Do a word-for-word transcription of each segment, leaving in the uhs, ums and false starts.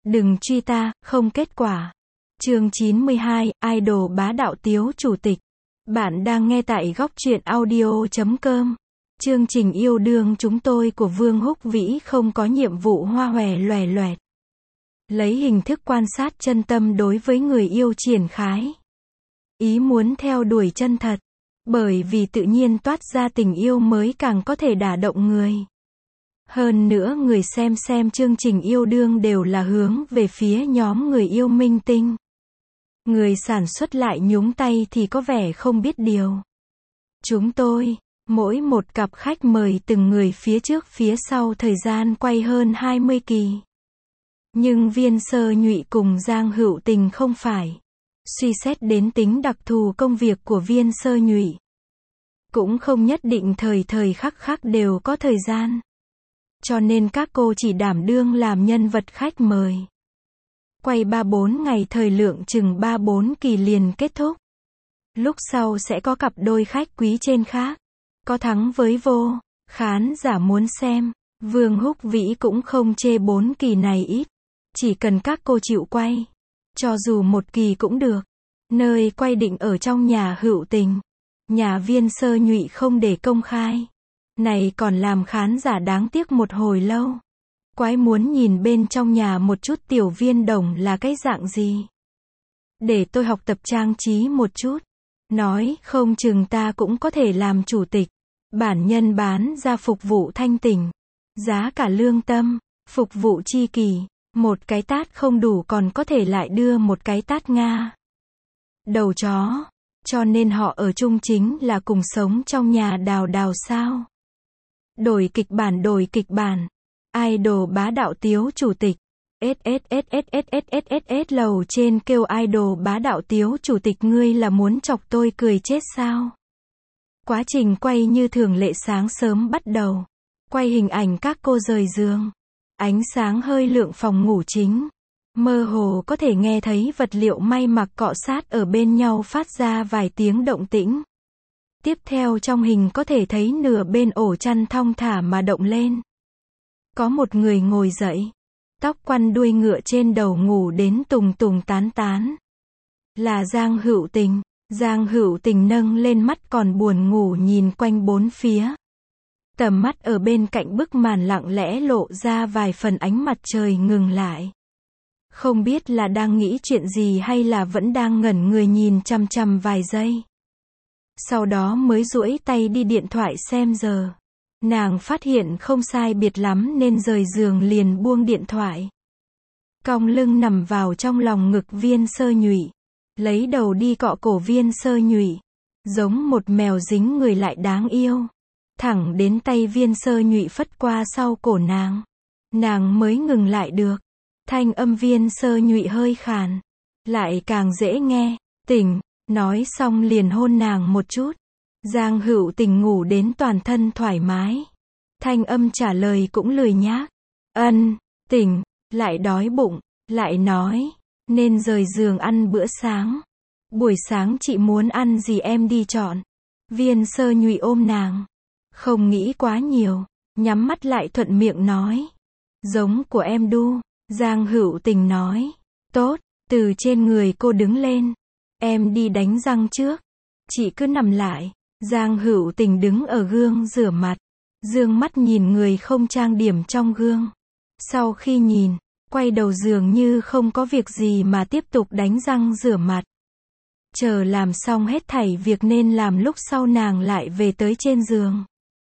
Đừng truy ta, không kết quả. Chương chín mươi hai, Idol bá đạo Tiếu chủ tịch. Bạn đang nghe tại góc truyện audio chấm com. Chương trình yêu đương chúng tôi của Vương Húc Vĩ không có nhiệm vụ hoa hòe loè loẹt. Lấy hình thức quan sát chân tâm đối với người yêu triển khai. Ý muốn theo đuổi chân thật. Bởi vì tự nhiên toát ra tình yêu mới càng có thể đả động người. Hơn nữa người xem xem chương trình yêu đương đều là hướng về phía nhóm người yêu minh tinh. Người sản xuất lại nhúng tay thì có vẻ không biết điều. Chúng tôi, mỗi một cặp khách mời từng người phía trước phía sau thời gian quay hơn hai mươi kỳ. Nhưng Viên Sơ Nhụy cùng Giang Hữu Tình không phải. Suy xét đến tính đặc thù công việc của Viên Sơ Nhụy. Cũng không nhất định thời thời khắc khắc đều có thời gian. Cho nên các cô chỉ đảm đương làm nhân vật khách mời. Quay ba bốn ngày thời lượng chừng ba bốn kỳ liền kết thúc. Lúc sau sẽ có cặp đôi khách quý trên khác. Có thắng với vô. Khán giả muốn xem. Vương Húc Vĩ cũng không chê bốn kỳ này ít. Chỉ cần các cô chịu quay. Cho dù một kỳ cũng được. Nơi quay định ở trong nhà Hữu Tình. Nhà Viên Sơ Nhụy không để công khai. Này còn làm khán giả đáng tiếc một hồi lâu. Quái muốn nhìn bên trong nhà một chút tiểu viên đồng là cái dạng gì. Để tôi học tập trang trí một chút. Nói không chừng ta cũng có thể làm chủ tịch. Bản nhân bán ra phục vụ thanh tỉnh. Giá cả lương tâm. Phục vụ chi kỳ. Một cái tát không đủ còn có thể lại đưa một cái tát Nga. Đầu chó. Cho nên họ ở chung chính là cùng sống trong nhà đào đào sao. Đổi kịch bản đổi kịch bản. Idol bá đạo Tiếu chủ tịch. ét ét ét ét ét ét ét ét ét lầu trên kêu idol bá đạo Tiếu chủ tịch ngươi là muốn chọc tôi cười chết sao. Quá trình quay như thường lệ sáng sớm bắt đầu. Quay hình ảnh các cô rời giường. Ánh sáng hơi lượng phòng ngủ chính. Mơ hồ có thể nghe thấy vật liệu may mặc cọ sát ở bên nhau phát ra vài tiếng động tĩnh. Tiếp theo trong hình có thể thấy nửa bên ổ chăn thong thả mà động lên. Có một người ngồi dậy. Tóc quăn đuôi ngựa trên đầu ngủ đến tùng tùng tán tán. Là Giang Hữu Tình. Giang Hữu Tình nâng lên mắt còn buồn ngủ nhìn quanh bốn phía. Tầm mắt ở bên cạnh bức màn lặng lẽ lộ ra vài phần ánh mặt trời ngừng lại. Không biết là đang nghĩ chuyện gì hay là vẫn đang ngẩn người nhìn chằm chằm vài giây. Sau đó mới duỗi tay đi điện thoại xem giờ. Nàng phát hiện không sai biệt lắm nên rời giường liền buông điện thoại. Cong lưng nằm vào trong lòng ngực Viên Sơ Nhụy. Lấy đầu đi cọ cổ Viên Sơ Nhụy. Giống một mèo dính người lại đáng yêu. Thẳng đến tay Viên Sơ Nhụy phất qua sau cổ nàng. Nàng mới ngừng lại được. Thanh âm Viên Sơ Nhụy hơi khàn. Lại càng dễ nghe. Tỉnh. Nói xong liền hôn nàng một chút. Giang Hữu Tình ngủ đến toàn thân thoải mái. Thanh âm trả lời cũng lười nhác. Ân, tỉnh, lại đói bụng, lại nói, nên rời giường ăn bữa sáng. Buổi sáng chị muốn ăn gì em đi chọn. Viên Sơ Nhụy ôm nàng. Không nghĩ quá nhiều, nhắm mắt lại thuận miệng nói. Giống của em đu. Giang Hữu Tình nói. Tốt, từ trên người cô đứng lên. Em đi đánh răng trước. Chị cứ nằm lại. Giang Hữu Tình đứng ở gương rửa mặt. Dương mắt nhìn người không trang điểm trong gương. Sau khi nhìn, quay đầu dường như không có việc gì mà tiếp tục đánh răng rửa mặt. Chờ làm xong hết thảy việc nên làm lúc sau nàng lại về tới trên giường.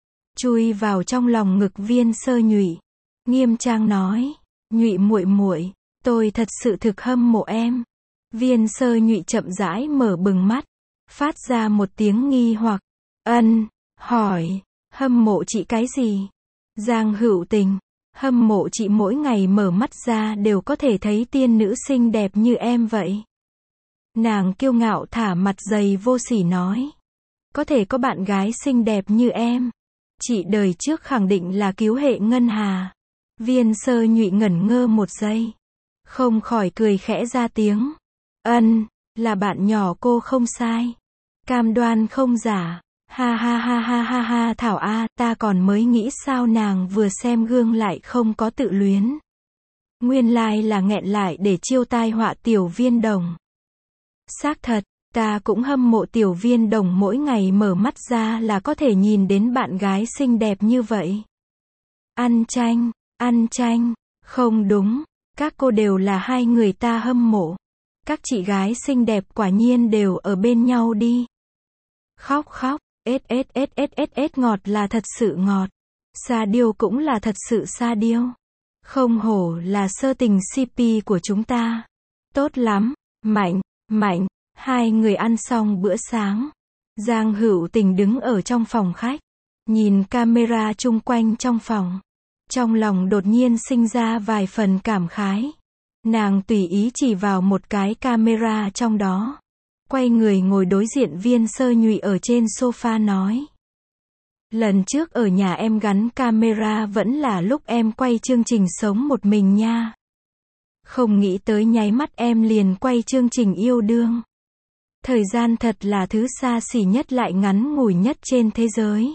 Chui vào trong lòng ngực Viên Sơ Nhụy. Nghiêm trang nói. Nhụy muội muội, tôi thật sự thực hâm mộ em. Viên Sơ Nhụy chậm rãi mở bừng mắt. Phát ra một tiếng nghi hoặc. Ân, hỏi, hâm mộ chị cái gì? Giang Hữu Tình, hâm mộ chị mỗi ngày mở mắt ra đều có thể thấy tiên nữ xinh đẹp như em vậy. Nàng kiêu ngạo thả mặt dày vô sỉ nói. Có thể có bạn gái xinh đẹp như em. Chị đời trước khẳng định là cứu hệ ngân hà. Viên Sơ Nhụy ngẩn ngơ một giây. Không khỏi cười khẽ ra tiếng. Ân, là bạn nhỏ cô không sai. Cam đoan không giả. Ha ha ha ha ha ha Thảo a, ta còn mới nghĩ sao nàng vừa xem gương lại không có tự luyến. Nguyên lai là nghẹn lại để chiêu tai họa Tiểu Viên Đồng. Xác thật, ta cũng hâm mộ Tiểu Viên Đồng mỗi ngày mở mắt ra là có thể nhìn đến bạn gái xinh đẹp như vậy. Ăn chanh, ăn chanh, không đúng, các cô đều là hai người ta hâm mộ. Các chị gái xinh đẹp quả nhiên đều ở bên nhau đi. Khóc khóc, ết ết ết ết ết ết ngọt là thật sự ngọt. Sa điêu cũng là thật sự sa điêu. Không hổ là sơ tình xê pê của chúng ta. Tốt lắm, Mạnh, Mạnh, hai người ăn xong bữa sáng. Giang Hữu Tình đứng ở trong phòng khách, nhìn camera chung quanh trong phòng. Trong lòng đột nhiên sinh ra vài phần cảm khái. Nàng tùy ý chỉ vào một cái camera trong đó. Quay người ngồi đối diện Viên Sơ Nhụy ở trên sofa nói. Lần trước ở nhà em gắn camera vẫn là lúc em quay chương trình Sống Một Mình nha. Không nghĩ tới nháy mắt em liền quay chương trình Yêu Đương. Thời gian thật là thứ xa xỉ nhất lại ngắn ngủi nhất trên thế giới.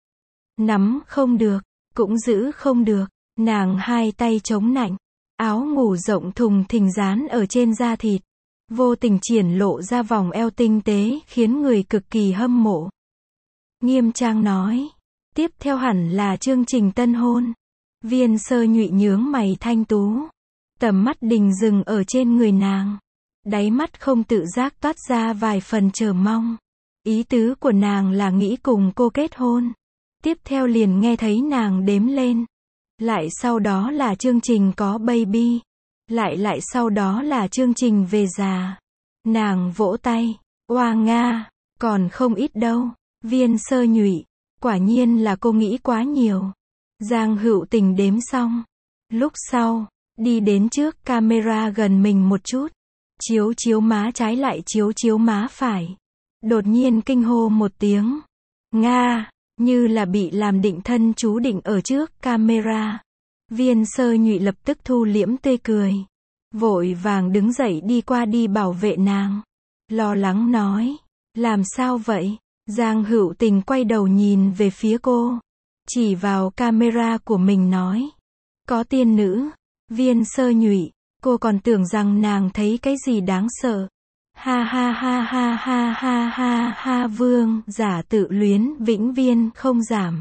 Nắm không được, cũng giữ không được, nàng hai tay chống nạnh, áo ngủ rộng thùng thình dán ở trên da thịt, vô tình triển lộ ra vòng eo tinh tế khiến người cực kỳ hâm mộ. Nghiêm trang nói, tiếp theo hẳn là chương trình tân hôn. Viên Sơ Nhụy nhướng mày thanh tú, tầm mắt đình dừng ở trên người nàng, đáy mắt không tự giác toát ra vài phần chờ mong. Ý tứ của nàng là nghĩ cùng cô kết hôn. Tiếp theo liền nghe thấy nàng đếm lên. Lại sau đó là chương trình có baby. Lại lại sau đó là chương trình về già. Nàng vỗ tay. Oa nga, còn không ít đâu. Viên Sơ Nhụy, quả nhiên là cô nghĩ quá nhiều. Giang Hữu Tình đếm xong. Lúc sau, đi đến trước camera gần mình một chút. Chiếu chiếu má trái lại chiếu chiếu má phải. Đột nhiên kinh hô một tiếng. Nga, như là bị làm định thân chú định ở trước camera. Viên Sơ Nhụy lập tức thu liễm tươi cười. Vội vàng đứng dậy đi qua đi bảo vệ nàng. Lo lắng nói. Làm sao vậy? Giang Hữu Tình quay đầu nhìn về phía cô. Chỉ vào camera của mình nói. Có tiên nữ. Viên Sơ Nhụy, cô còn tưởng rằng nàng thấy cái gì đáng sợ. Ha ha ha ha ha ha ha ha vương, giả tự luyến, vĩnh viên, không giảm.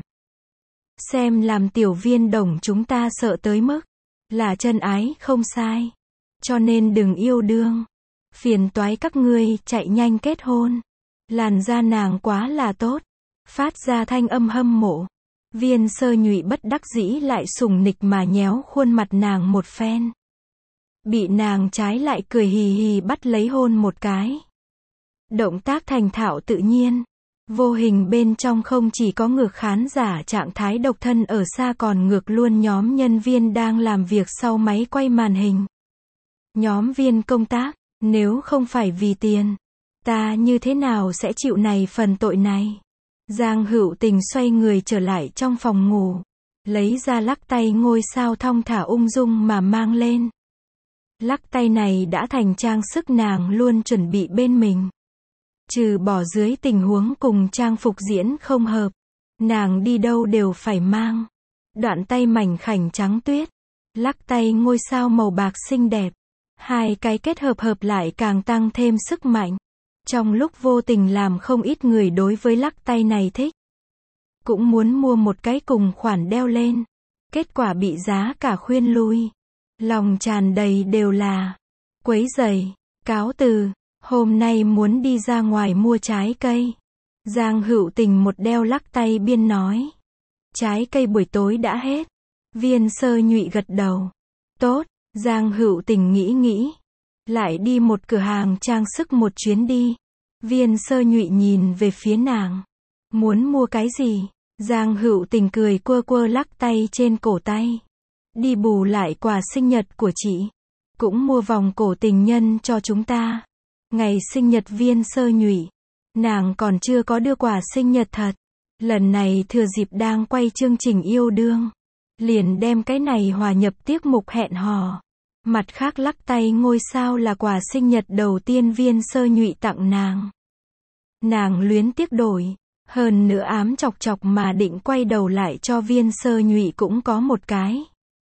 Xem làm Tiểu Viên Đồng chúng ta sợ tới mức. Là chân ái, không sai. Cho nên đừng yêu đương. Phiền toái các ngươi, chạy nhanh kết hôn. Làn da nàng quá là tốt. Phát ra thanh âm hâm mộ. Viên Sơ Nhụy bất đắc dĩ lại sủng nịch mà nhéo khuôn mặt nàng một phen. Bị nàng trái lại cười hì hì bắt lấy hôn một cái. Động tác thành thạo tự nhiên. Vô hình bên trong không chỉ có ngược khán giả trạng thái độc thân ở xa còn ngược luôn nhóm nhân viên đang làm việc sau máy quay màn hình. Nhóm viên công tác, nếu không phải vì tiền, ta như thế nào sẽ chịu này phần tội này. Giang Hữu Tình xoay người trở lại trong phòng ngủ. Lấy ra lắc tay ngôi sao thong thả ung dung mà mang lên. Lắc tay này đã thành trang sức nàng luôn chuẩn bị bên mình. Trừ bỏ dưới tình huống cùng trang phục diễn không hợp, nàng đi đâu đều phải mang. Đoạn tay mảnh khảnh trắng tuyết, lắc tay ngôi sao màu bạc xinh đẹp. Hai cái kết hợp hợp lại càng tăng thêm sức mạnh. Trong lúc vô tình làm không ít người đối với lắc tay này thích. Cũng muốn mua một cái cùng khoản đeo lên. Kết quả bị giá cả khuyên lui. Lòng tràn đầy đều là quấy rầy, cáo từ, hôm nay muốn đi ra ngoài mua trái cây. Giang Hữu Tình một đeo lắc tay biên nói. Trái cây buổi tối đã hết. Viên Sơ Nhụy gật đầu. Tốt, Giang Hữu Tình nghĩ nghĩ. Lại đi một cửa hàng trang sức một chuyến đi. Viên Sơ Nhụy nhìn về phía nàng. Muốn mua cái gì? Giang Hữu Tình cười quơ quơ lắc tay trên cổ tay. Đi bù lại quà sinh nhật của chị. Cũng mua vòng cổ tình nhân cho chúng ta. Ngày sinh nhật Viên Sơ Nhụy. Nàng còn chưa có đưa quà sinh nhật thật. Lần này thừa dịp đang quay chương trình Yêu Đương. Liền đem cái này hòa nhập tiết mục hẹn hò. Mặt khác lắc tay ngôi sao là quà sinh nhật đầu tiên Viên Sơ Nhụy tặng nàng. Nàng luyến tiếc đổi. Hơn nữa ám chọc chọc mà định quay đầu lại cho Viên Sơ Nhụy cũng có một cái.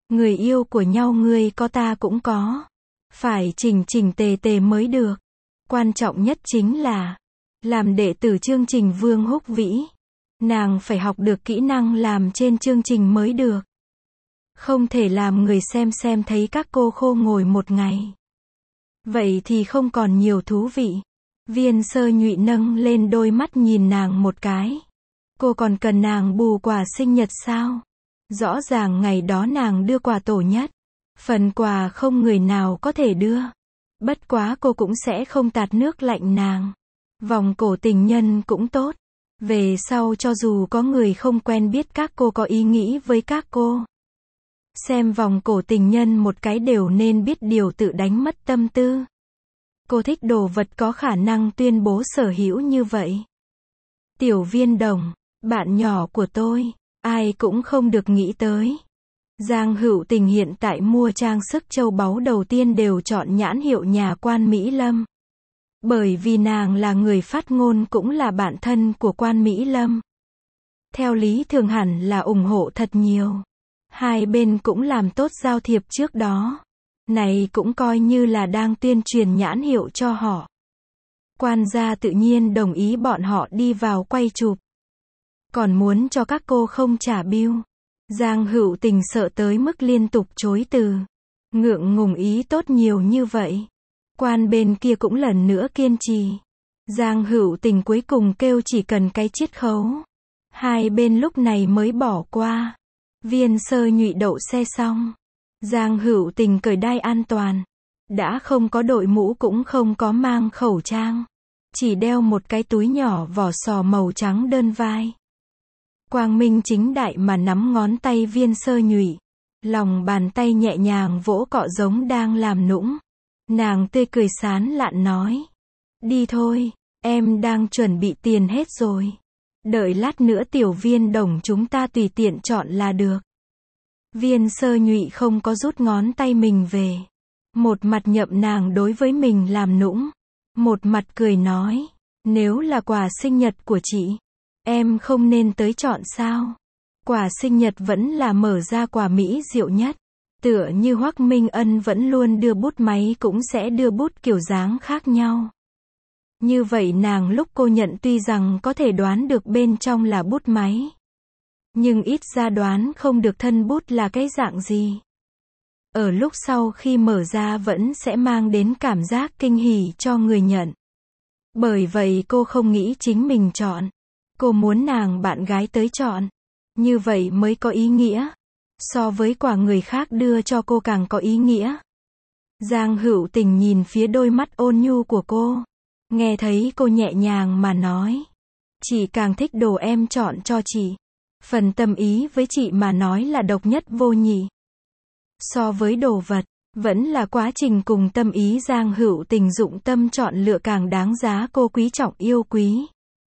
Người yêu của nhau ngươi có ta cũng có. Phải chỉnh chỉnh tề tề mới được. Quan trọng nhất chính là, làm đệ tử chương trình Vương Húc Vĩ, nàng phải học được kỹ năng làm trên chương trình mới được. Không thể làm người xem xem thấy các cô khô ngồi một ngày. Vậy thì không còn nhiều thú vị. Viên Sơ Nhụy nâng lên đôi mắt nhìn nàng một cái. Cô còn cần nàng bù quà sinh nhật sao? Rõ ràng ngày đó nàng đưa quà tổ nhất. Phần quà không người nào có thể đưa. Bất quá cô cũng sẽ không tạt nước lạnh nàng. Vòng cổ tình nhân cũng tốt. Về sau cho dù có người không quen biết các cô có ý nghĩ với các cô. Xem vòng cổ tình nhân một cái đều nên biết điều tự đánh mất tâm tư. Cô thích đồ vật có khả năng tuyên bố sở hữu như vậy. Tiểu Viên Đồng, bạn nhỏ của tôi, ai cũng không được nghĩ tới. Giang Hữu Tình hiện tại mua trang sức châu báu đầu tiên đều chọn nhãn hiệu nhà Quan Mỹ Lâm. Bởi vì nàng là người phát ngôn cũng là bạn thân của Quan Mỹ Lâm. Theo lý thường hẳn là ủng hộ thật nhiều. Hai bên cũng làm tốt giao thiệp trước đó. Này cũng coi như là đang tuyên truyền nhãn hiệu cho họ. Quan gia tự nhiên đồng ý bọn họ đi vào quay chụp. Còn muốn cho các cô không trả bill. Giang Hữu Tình sợ tới mức liên tục chối từ. Ngượng ngùng ý tốt nhiều như vậy. Quan bên kia cũng lần nữa kiên trì. Giang Hữu Tình cuối cùng kêu chỉ cần cái chiết khấu. Hai bên lúc này mới bỏ qua. Viên Sơ Nhụy đậu xe xong. Giang Hữu Tình cởi đai an toàn. Đã không có đội mũ cũng không có mang khẩu trang. Chỉ đeo một cái túi nhỏ vỏ sò màu trắng đơn vai. Quang minh chính đại mà nắm ngón tay Viên Sơ Nhụy. Lòng bàn tay nhẹ nhàng vỗ cọ giống đang làm nũng. Nàng tươi cười sán lạn nói. Đi thôi, em đang chuẩn bị tiền hết rồi. Đợi lát nữa Tiểu Viên Đồng chúng ta tùy tiện chọn là được. Viên Sơ Nhụy không có rút ngón tay mình về. Một mặt nhậm nàng đối với mình làm nũng. Một mặt cười nói. Nếu là quà sinh nhật của chị, em không nên tới chọn sao? Quà sinh nhật vẫn là mở ra quà mỹ diệu nhất. Tựa như Hoắc Minh Ân vẫn luôn đưa bút máy cũng sẽ đưa bút kiểu dáng khác nhau. Như vậy nàng lúc cô nhận tuy rằng có thể đoán được bên trong là bút máy. Nhưng ít ra đoán không được thân bút là cái dạng gì. Ở lúc sau khi mở ra vẫn sẽ mang đến cảm giác kinh hỉ cho người nhận. Bởi vậy cô không nghĩ chính mình chọn. Cô muốn nàng bạn gái tới chọn. Như vậy mới có ý nghĩa. So với quà người khác đưa cho cô càng có ý nghĩa. Giang Hữu Tình nhìn phía đôi mắt ôn nhu của cô. Nghe thấy cô nhẹ nhàng mà nói. Chị càng thích đồ em chọn cho chị. Phần tâm ý với chị mà nói là độc nhất vô nhị. So với đồ vật, vẫn là quá trình cùng tâm ý Giang Hữu Tình dụng tâm chọn lựa càng đáng giá cô quý trọng yêu quý.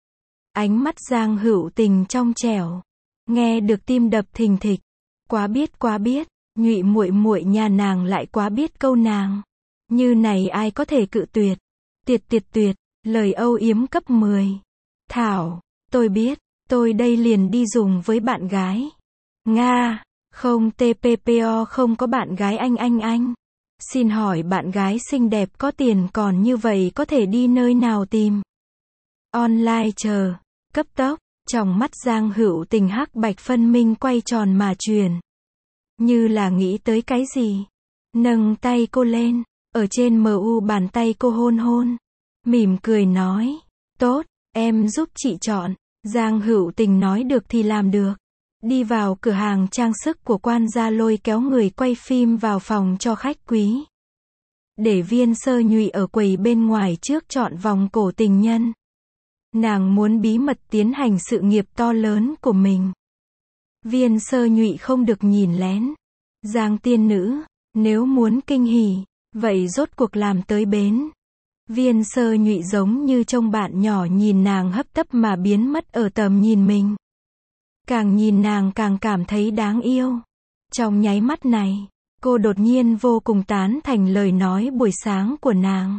Ánh mắt Giang Hữu Tình trong trẻo. Nghe được tim đập thình thịch. Quá biết quá biết, Nhụy muội muội nhà nàng lại quá biết câu nàng. Như này ai có thể cự tuyệt. Tuyệt tuyệt tuyệt, lời âu yếm cấp mười. Thảo, tôi biết, tôi đây liền đi dùng với bạn gái. Nga, không tê pê pê o không có bạn gái anh anh anh. Xin hỏi bạn gái xinh đẹp có tiền còn như vậy có thể đi nơi nào tìm? Online chờ, cấp tốc, trong mắt Giang Hữu Tình hắc bạch phân minh quay tròn mà truyền. Như là nghĩ tới cái gì. Nâng tay cô lên, ở trên mờ u bàn tay cô hôn hôn. Mỉm cười nói, tốt, em giúp chị chọn. Giang Hữu Tình nói được thì làm được. Đi vào cửa hàng trang sức của Quan gia lôi kéo người quay phim vào phòng cho khách quý. Để Viên Sơ Nhụy ở quầy bên ngoài trước chọn vòng cổ tình nhân. Nàng muốn bí mật tiến hành sự nghiệp to lớn của mình. Viên Sơ Nhụy không được nhìn lén. Giang tiên nữ, nếu muốn kinh hỉ, vậy rốt cuộc làm tới bến. Viên Sơ Nhụy giống như trông bạn nhỏ nhìn nàng hấp tấp mà biến mất ở tầm nhìn mình. Càng nhìn nàng càng cảm thấy đáng yêu. Trong nháy mắt này, cô đột nhiên vô cùng tán thành lời nói buổi sáng của nàng.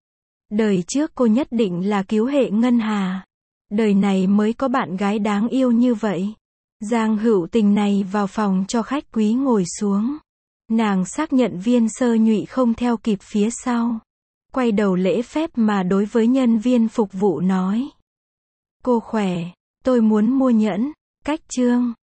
Đời trước cô nhất định là cứu hệ ngân hà. Đời này mới có bạn gái đáng yêu như vậy. Giang Hữu Tình này vào phòng cho khách quý ngồi xuống. Nàng xác nhận viên sơ nhụy không theo kịp phía sau. Quay đầu lễ phép mà đối với nhân viên phục vụ nói. Cô khỏe, tôi muốn mua nhẫn, cách trương.